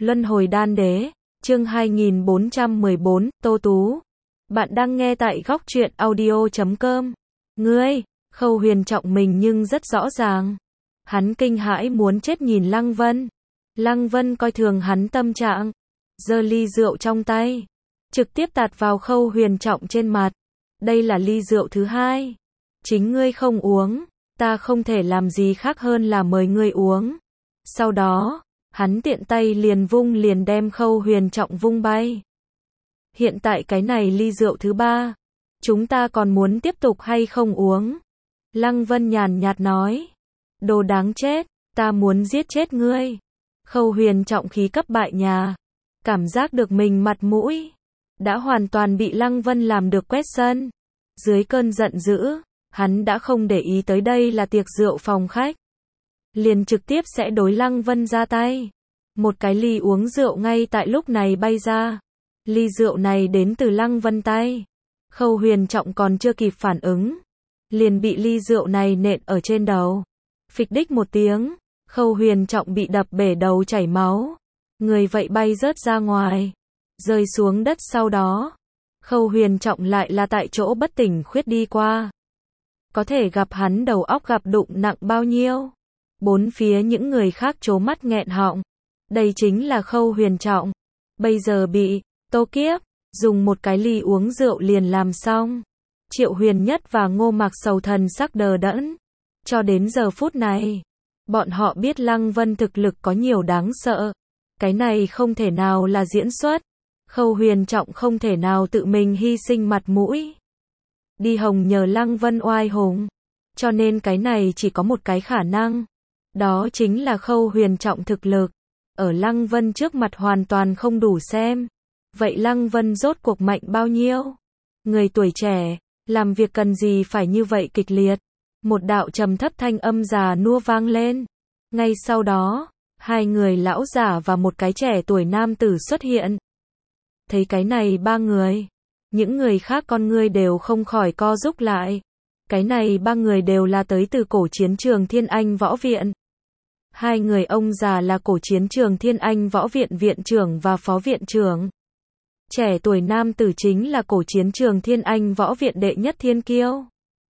Luân hồi đan đế, chương 2414, Tô Tú. Bạn đang nghe tại góc truyện audio.com. Ngươi, Khâu Huyền Trọng mình nhưng rất rõ ràng. Hắn kinh hãi muốn chết nhìn Lăng Vân. Lăng Vân coi thường hắn tâm trạng, giơ ly rượu trong tay, trực tiếp tạt vào Khâu Huyền Trọng trên mặt. Đây là ly rượu thứ hai. Chính ngươi không uống, ta không thể làm gì khác hơn là mời ngươi uống. Sau đó, hắn tiện tay liền đem Khâu Huyền Trọng vung bay. Hiện tại cái này ly rượu thứ ba, chúng ta còn muốn tiếp tục hay không uống? Lăng Vân nhàn nhạt nói. Đồ đáng chết, ta muốn giết chết ngươi. Khâu Huyền Trọng khí cấp bại nhà, cảm giác được mình mặt mũi đã hoàn toàn bị Lăng Vân làm được quét sân. Dưới cơn giận dữ, hắn đã không để ý tới đây là tiệc rượu phòng khách, liền trực tiếp sẽ đối Lăng Vân ra tay. Một cái ly uống rượu ngay tại lúc này bay ra. Ly rượu này đến từ Lăng Vân tay. Khâu Huyền Trọng còn chưa kịp phản ứng, liền bị ly rượu này nện ở trên đầu. Phịch đích một tiếng, Khâu Huyền Trọng bị đập bể đầu chảy máu. Người vậy bay rớt ra ngoài, rơi xuống đất. Sau đó, Khâu Huyền Trọng lại là tại chỗ bất tỉnh khuyết đi qua. Có thể gặp hắn đầu óc gặp đụng nặng bao nhiêu. Bốn phía những người khác trố mắt nghẹn họng. Đây chính là Khâu Huyền Trọng. Bây giờ bị Tô Kiếp dùng một cái ly uống rượu liền làm xong. Triệu Huyền Nhất và Ngô Mạc Sầu thần sắc đờ đẫn. Cho đến giờ phút này, bọn họ biết Lăng Vân thực lực có nhiều đáng sợ. Cái này không thể nào là diễn xuất. Khâu Huyền Trọng không thể nào tự mình hy sinh mặt mũi đi hồng nhờ Lăng Vân oai hùng. Cho nên cái này chỉ có một cái khả năng. Đó chính là Khâu Huyền Trọng thực lực ở Lăng Vân trước mặt hoàn toàn không đủ xem. Vậy Lăng Vân rốt cuộc mạnh bao nhiêu? Người tuổi trẻ, làm việc cần gì phải như vậy kịch liệt? Một đạo trầm thấp thanh âm già nua vang lên. Ngay sau đó, hai người lão giả và một cái trẻ tuổi nam tử xuất hiện. Thấy cái này ba người, những người khác con ngươi đều không khỏi co rúm lại. Cái này ba người đều là tới từ cổ chiến trường Thiên Anh Võ Viện. Hai người ông già là cổ chiến trường Thiên Anh Võ Viện viện trưởng và phó viện trưởng. Trẻ tuổi nam tử chính là cổ chiến trường Thiên Anh Võ Viện đệ nhất thiên kiêu.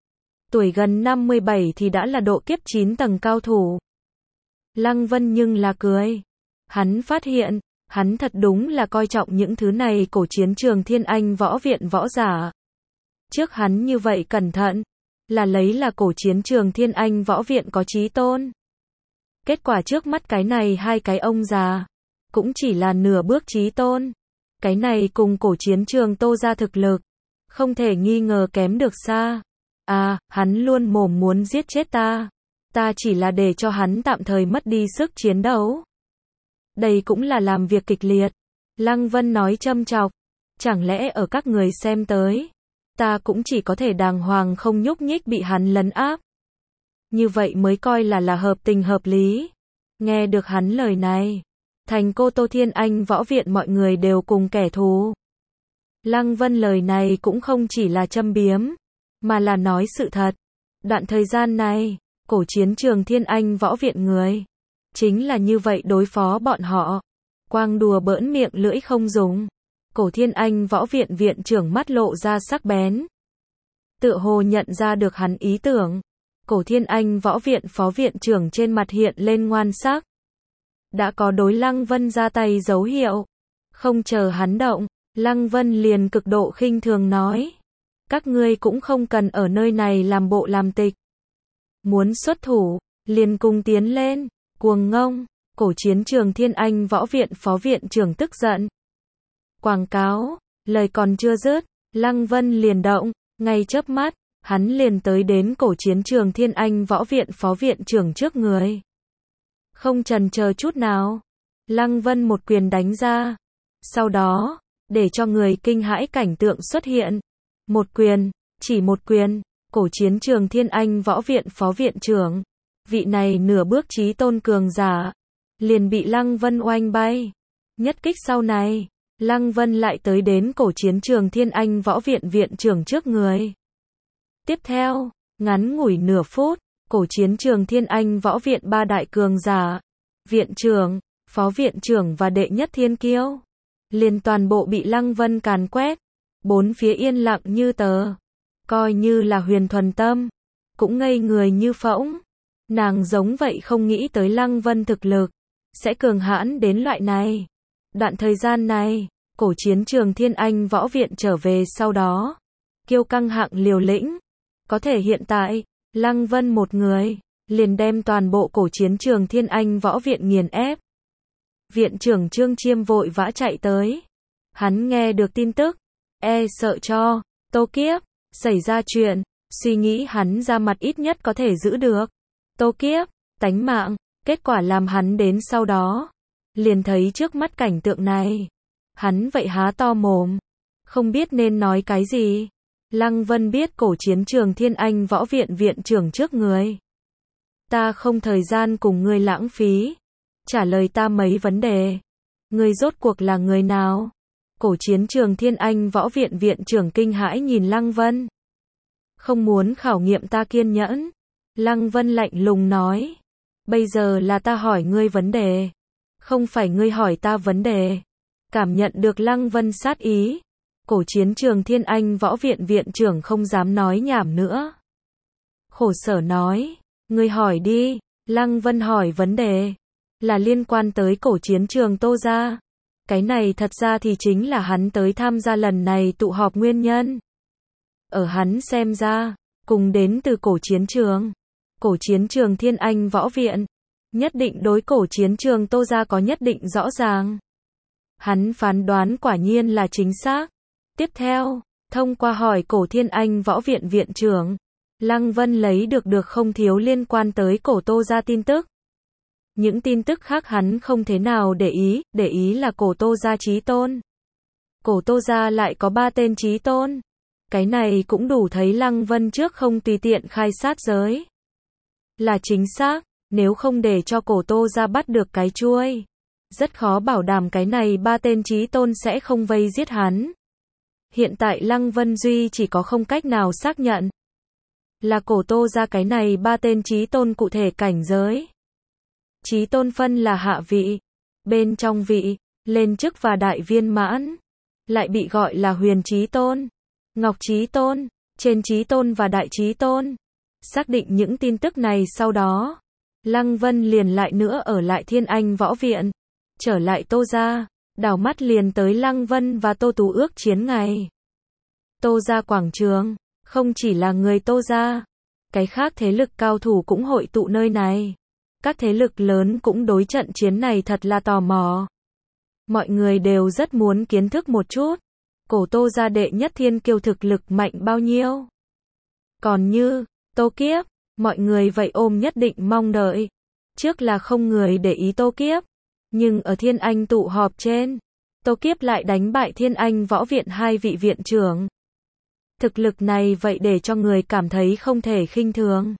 Tuổi gần 57 thì đã là độ kiếp 9 tầng cao thủ. Lăng Vân nhưng là cười. Hắn phát hiện, hắn thật đúng là coi trọng những thứ này cổ chiến trường Thiên Anh Võ Viện võ giả. Trước hắn như vậy cẩn thận, là lấy là cổ chiến trường Thiên Anh Võ Viện có chí tôn. Kết quả trước mắt cái này hai cái ông già, cũng chỉ là nửa bước chí tôn. Cái này cùng cổ chiến trường Tô gia thực lực, không thể nghi ngờ kém được xa. À, hắn luôn mồm muốn giết chết ta. Ta chỉ là để cho hắn tạm thời mất đi sức chiến đấu. Đây cũng là làm việc kịch liệt. Lăng Vân nói châm chọc. Chẳng lẽ ở các người xem tới, ta cũng chỉ có thể đàng hoàng không nhúc nhích bị hắn lấn áp. Như vậy mới coi là hợp tình hợp lý. Nghe được hắn lời này, thành Cô Tô Thiên Anh Võ Viện mọi người đều cùng kẻ thù. Lăng Vân lời này cũng không chỉ là châm biếm, mà là nói sự thật. Đoạn thời gian này, cổ chiến trường Thiên Anh Võ Viện người, chính là như vậy đối phó bọn họ. Quang đùa bỡn miệng lưỡi không dùng. Cổ Thiên Anh Võ Viện viện trưởng mắt lộ ra sắc bén. Tựa hồ nhận ra được hắn ý tưởng. Cổ Thiên Anh Võ Viện phó viện trưởng trên mặt hiện lên ngoan sắc. Đã có đối Lăng Vân ra tay dấu hiệu. Không chờ hắn động, Lăng Vân liền cực độ khinh thường nói. Các ngươi cũng không cần ở nơi này làm bộ làm tịch. Muốn xuất thủ, liền cùng tiến lên. Cuồng ngông. Cổ chiến trường Thiên Anh Võ Viện phó viện trưởng tức giận. Quảng cáo, lời còn chưa dứt, Lăng Vân liền động, ngay chớp mắt, hắn liền tới đến cổ chiến trường Thiên Anh Võ Viện phó viện trưởng trước người. Không chần chờ chút nào, Lăng Vân một quyền đánh ra. Sau đó, để cho người kinh hãi cảnh tượng xuất hiện. Một quyền, chỉ một quyền, cổ chiến trường Thiên Anh Võ Viện phó viện trưởng, vị này nửa bước chí tôn cường giả, liền bị Lăng Vân oanh bay. Nhất kích sau này, Lăng Vân lại tới đến cổ chiến trường Thiên Anh Võ Viện viện trưởng trước người. Tiếp theo, ngắn ngủi nửa phút, cổ chiến trường Thiên Anh Võ Viện ba đại cường giả, viện trưởng, phó viện trưởng và đệ nhất thiên kiêu. Liền toàn bộ bị Lăng Vân càn quét. Bốn phía yên lặng như tờ. Coi như là Huyền Thuần Tâm. Cũng ngây người như phỗng. Nàng giống vậy không nghĩ tới Lăng Vân thực lực. Sẽ cường hãn đến loại này. Đoạn thời gian này, cổ chiến trường Thiên Anh Võ Viện trở về sau đó. Kiêu căng hạng liều lĩnh. Có thể hiện tại, Lăng Vân một người, liền đem toàn bộ cổ chiến trường Thiên Anh Võ Viện nghiền ép. Viện trưởng Trương Chiêm vội vã chạy tới. Hắn nghe được tin tức, sợ cho Tô Kiếp xảy ra chuyện, suy nghĩ hắn ra mặt ít nhất có thể giữ được Tô Kiếp tánh mạng. Kết quả làm hắn đến sau đó, liền thấy trước mắt cảnh tượng này. Hắn vậy há to mồm, không biết nên nói cái gì. Lăng Vân biết cổ chiến trường Thiên Anh Võ Viện viện trưởng trước người. Ta không thời gian cùng ngươi lãng phí. Trả lời ta mấy vấn đề. Ngươi rốt cuộc là người nào? Cổ chiến trường Thiên Anh Võ Viện viện trưởng kinh hãi nhìn Lăng Vân. Không muốn khảo nghiệm ta kiên nhẫn. Lăng Vân lạnh lùng nói. Bây giờ là ta hỏi ngươi vấn đề. Không phải ngươi hỏi ta vấn đề. Cảm nhận được Lăng Vân sát ý. Cổ chiến trường Thiên Anh Võ Viện viện trưởng không dám nói nhảm nữa. Khổ sở nói. Ngươi hỏi đi. Lăng Vân hỏi vấn đề. Là liên quan tới cổ chiến trường Tô gia. Cái này thật ra thì chính là hắn tới tham gia lần này tụ họp nguyên nhân. Ở hắn xem ra, cùng đến từ cổ chiến trường Thiên Anh Võ Viện, nhất định đối cổ chiến trường Tô gia có nhất định rõ ràng. Hắn phán đoán quả nhiên là chính xác. Tiếp theo, thông qua hỏi cổ Thiên Anh Võ Viện viện trưởng, Lăng Vân lấy được không thiếu liên quan tới cổ Tô gia tin tức. Những tin tức khác hắn không thế nào để ý là cổ Tô gia chí tôn. Cổ Tô gia lại có 3 tên chí tôn. Cái này cũng đủ thấy Lăng Vân trước không tùy tiện khai sát giới. Là chính xác, nếu không để cho cổ Tô gia bắt được cái chuôi. Rất khó bảo đảm cái này 3 tên chí tôn sẽ không vây giết hắn. Hiện tại Lăng Vân duy chỉ có không cách nào xác nhận. Là cổ Tô gia cái này 3 tên chí tôn cụ thể cảnh giới. Chí tôn phân là hạ vị, bên trong vị, lên chức và đại viên mãn. Lại bị gọi là huyền chí tôn, ngọc chí tôn, trên chí tôn và đại chí tôn. Xác định những tin tức này sau đó, Lăng Vân liền lại nữa ở lại Thiên Anh Võ Viện. Trở lại Tô gia, đảo mắt liền tới Lăng Vân và Tô Tú ước chiến ngày. Tô gia quảng trường, không chỉ là người Tô gia, cái khác thế lực cao thủ cũng hội tụ nơi này. Các thế lực lớn cũng đối trận chiến này thật là tò mò. Mọi người đều rất muốn kiến thức một chút. Cổ Tô gia đệ nhất thiên kiêu thực lực mạnh bao nhiêu. Còn như Tô Kiếp, mọi người vậy ôm nhất định mong đợi. Trước là không người để ý Tô Kiếp. Nhưng ở Thiên Anh tụ họp trên, Tô Kiếp lại đánh bại Thiên Anh Võ Viện 2 vị viện trưởng. Thực lực này vậy để cho người cảm thấy không thể khinh thường.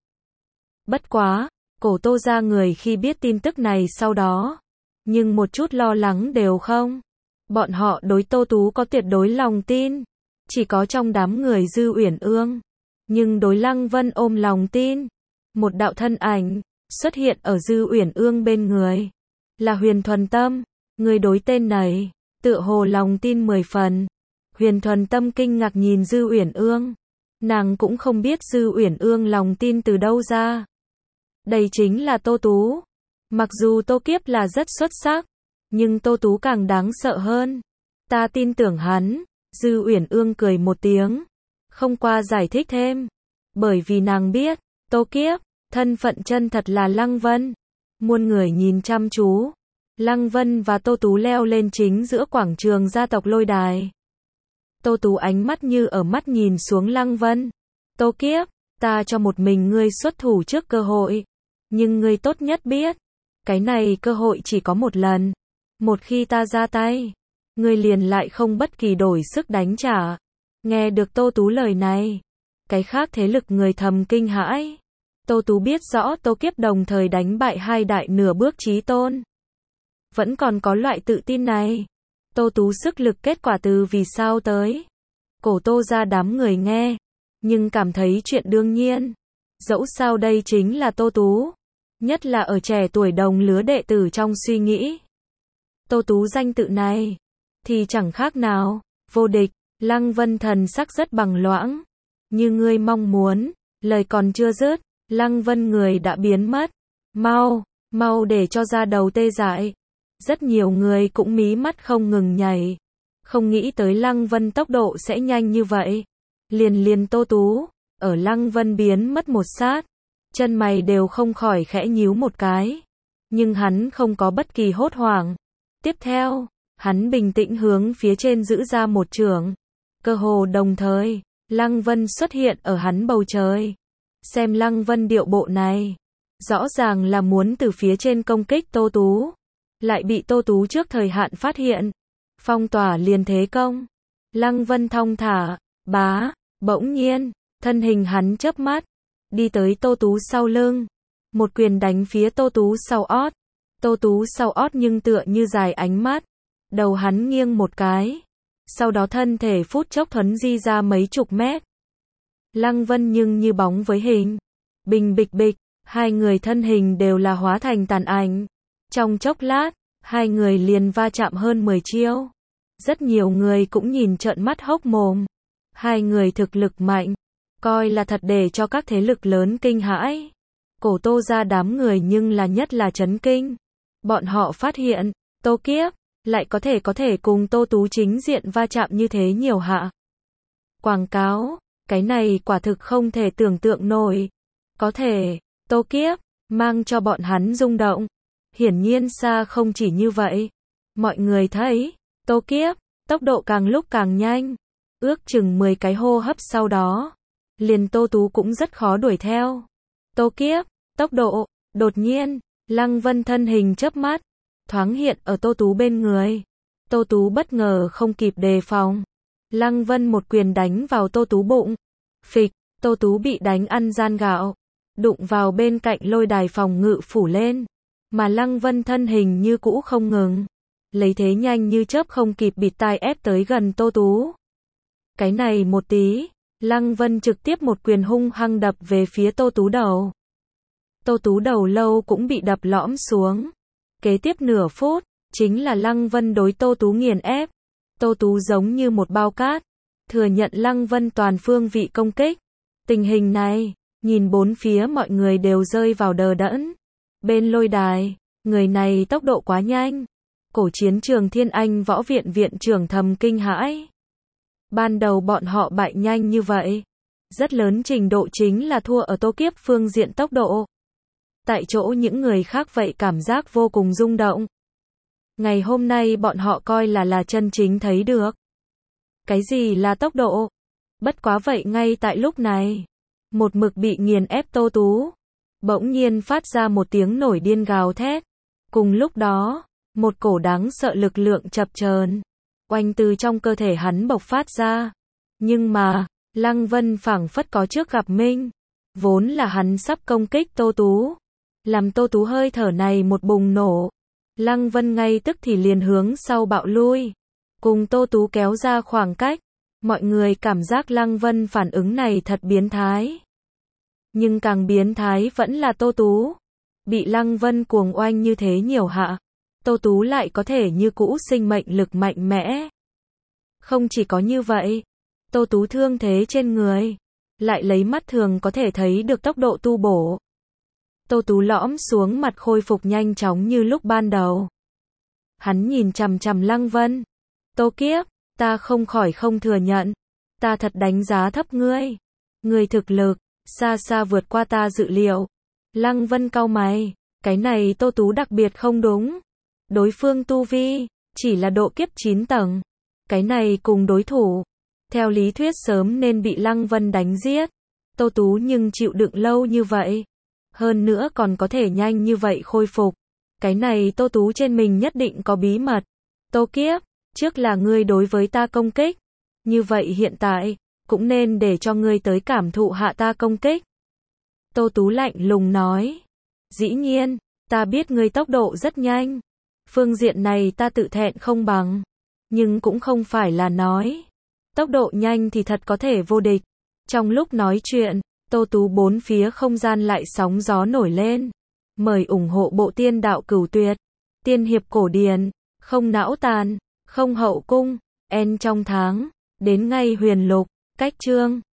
Bất quá, cổ Tô gia người khi biết tin tức này sau đó, nhưng một chút lo lắng đều không. Bọn họ đối Tô Tú có tuyệt đối lòng tin, chỉ có trong đám người Dư Uyển Ương, nhưng đối Lăng Vân ôm lòng tin. Một đạo thân ảnh xuất hiện ở Dư Uyển Ương bên người, là Huyền Thuần Tâm. Người đối tên này tựa hồ lòng tin 10 phần. Huyền Thuần Tâm kinh ngạc nhìn Dư Uyển Ương, nàng cũng không biết Dư Uyển Ương lòng tin từ đâu ra. Đây chính là Tô Tú. Mặc dù Tô Kiếp là rất xuất sắc, nhưng Tô Tú càng đáng sợ hơn. Ta tin tưởng hắn. Dư Uyển Ương cười một tiếng, không qua giải thích thêm. Bởi vì nàng biết, Tô Kiếp, thân phận chân thật là Lăng Vân. Muôn người nhìn chăm chú. Lăng Vân và Tô Tú leo lên chính giữa quảng trường gia tộc lôi đài. Tô Tú ánh mắt như ở mắt nhìn xuống Lăng Vân. Tô Kiếp, ta cho một mình ngươi xuất thủ trước cơ hội. Nhưng ngươi tốt nhất biết, cái này cơ hội chỉ có một lần. Một khi ta ra tay, ngươi liền lại không bất kỳ đổi sức đánh trả. Nghe được Tô Tú lời này, cái khác thế lực người thầm kinh hãi. Tô Tú biết rõ Tô Kiếp đồng thời đánh bại 2 đại nửa bước chí tôn. Vẫn còn có loại tự tin này. Tô Tú sức lực kết quả từ vì sao tới. Cổ Tô gia đám người nghe, nhưng cảm thấy chuyện đương nhiên. Dẫu sao đây chính là Tô Tú. Nhất là ở trẻ tuổi đồng lứa đệ tử trong suy nghĩ. Tô Tú danh tự này thì chẳng khác nào vô địch. Lăng Vân thần sắc rất bằng loãng. Như ngươi mong muốn, lời còn chưa dứt, Lăng Vân người đã biến mất. Mau, mau để cho ra đầu tê dại. Rất nhiều người cũng mí mắt không ngừng nhảy. Không nghĩ tới Lăng Vân tốc độ sẽ nhanh như vậy. Liền Tô Tú, ở Lăng Vân biến mất một sát, chân mày đều không khỏi khẽ nhíu một cái. Nhưng hắn không có bất kỳ hốt hoảng. Tiếp theo, hắn bình tĩnh hướng phía trên giữ ra một chưởng. Cơ hồ đồng thời, Lăng Vân xuất hiện ở hắn bầu trời. Xem Lăng Vân điệu bộ này, rõ ràng là muốn từ phía trên công kích Tô Tú. Lại bị Tô Tú trước thời hạn phát hiện. Phong tỏa liền thế công. Lăng Vân thong thả, bỗng nhiên, thân hình hắn chớp mắt, đi tới Tô Tú sau lưng. Một quyền đánh phía Tô Tú sau ót. Tô Tú sau ót nhưng tựa như dài ánh mắt. Đầu hắn nghiêng một cái. Sau đó thân thể phút chốc thuấn di ra mấy chục mét. Lăng Vân nhưng như bóng với hình. Bình bịch bịch, hai người thân hình đều là hóa thành tàn ảnh. Trong chốc lát, hai người liền va chạm hơn 10 chiêu. Rất nhiều người cũng nhìn trợn mắt hốc mồm. Hai người thực lực mạnh, coi là thật để cho các thế lực lớn kinh hãi. Cổ Tô ra đám người nhưng là nhất là chấn kinh. Bọn họ phát hiện, Tô Kiếp lại có thể cùng Tô Tú chính diện va chạm như thế nhiều hạ. Quảng cáo, cái này quả thực không thể tưởng tượng nổi. Có thể, Tô Kiếp mang cho bọn hắn rung động. Hiển nhiên xa không chỉ như vậy. Mọi người thấy, Tô Kiếp tốc độ càng lúc càng nhanh. Ước chừng 10 cái hô hấp sau đó, liền Tô Tú cũng rất khó đuổi theo. Tô Kiếp, tốc độ, đột nhiên, Lăng Vân thân hình chớp mắt, thoáng hiện ở Tô Tú bên người. Tô Tú bất ngờ không kịp đề phòng. Lăng Vân một quyền đánh vào Tô Tú bụng. Phịch, Tô Tú bị đánh ăn gian gạo, đụng vào bên cạnh lôi đài phòng ngự phủ lên. Mà Lăng Vân thân hình như cũ không ngừng. Lấy thế nhanh như chớp không kịp bịt tai ép tới gần Tô Tú. Cái này một tí, Lăng Vân trực tiếp một quyền hung hăng đập về phía Tô Tú đầu. Tô Tú đầu lâu cũng bị đập lõm xuống. Kế tiếp nửa phút, chính là Lăng Vân đối Tô Tú nghiền ép. Tô Tú giống như một bao cát, thừa nhận Lăng Vân toàn phương vị công kích. Tình hình này, nhìn bốn phía mọi người đều rơi vào đờ đẫn. Bên lôi đài, người này tốc độ quá nhanh. Cổ chiến trường Thiên Anh Võ Viện viện trưởng thầm kinh hãi. Ban đầu bọn họ bại nhanh như vậy, rất lớn trình độ chính là thua ở Tô Kiếp phương diện tốc độ. Tại chỗ những người khác vậy cảm giác vô cùng rung động. Ngày hôm nay bọn họ coi là chân chính thấy được. Cái gì là tốc độ? Bất quá vậy ngay tại lúc này, một mực bị nghiền ép Tô Tú, bỗng nhiên phát ra một tiếng nổi điên gào thét. Cùng lúc đó, một cổ đáng sợ lực lượng chập chờn oanh từ trong cơ thể hắn bộc phát ra. Nhưng mà, Lăng Vân phảng phất có trước gặp minh. Vốn là hắn sắp công kích Tô Tú. Làm Tô Tú hơi thở này một bùng nổ. Lăng Vân ngay tức thì liền hướng sau bạo lui. Cùng Tô Tú kéo ra khoảng cách. Mọi người cảm giác Lăng Vân phản ứng này thật biến thái. Nhưng càng biến thái vẫn là Tô Tú. Bị Lăng Vân cuồng oanh như thế nhiều hạ. Tô Tú lại có thể như cũ sinh mệnh lực mạnh mẽ. Không chỉ có như vậy, Tô Tú thương thế trên người, lại lấy mắt thường có thể thấy được tốc độ tu bổ. Tô Tú lõm xuống mặt khôi phục nhanh chóng như lúc ban đầu. Hắn nhìn chằm chằm Lăng Vân. Tô Kiếp, ta không khỏi không thừa nhận. Ta thật đánh giá thấp ngươi. Ngươi thực lực, xa xa vượt qua ta dự liệu. Lăng Vân cau mày, cái này Tô Tú đặc biệt không đúng. Đối phương tu vi, chỉ là độ kiếp 9 tầng. Cái này cùng đối thủ, theo lý thuyết sớm nên bị Lăng Vân đánh giết. Tô Tú nhưng chịu đựng lâu như vậy. Hơn nữa còn có thể nhanh như vậy khôi phục. Cái này Tô Tú trên mình nhất định có bí mật. Tô Kiếp, trước là ngươi đối với ta công kích. Như vậy hiện tại, cũng nên để cho ngươi tới cảm thụ hạ ta công kích. Tô Tú lạnh lùng nói. Dĩ nhiên, ta biết ngươi tốc độ rất nhanh. Phương diện này ta tự thẹn không bằng. Nhưng cũng không phải là nói. Tốc độ nhanh thì thật có thể vô địch. Trong lúc nói chuyện, Tô Tú bốn phía không gian lại sóng gió nổi lên. Mời ủng hộ bộ tiên đạo Cửu Tuyệt. Tiên hiệp cổ điển. không não tàn, không hậu cung, en trong tháng, đến ngày huyền lục, cách chương.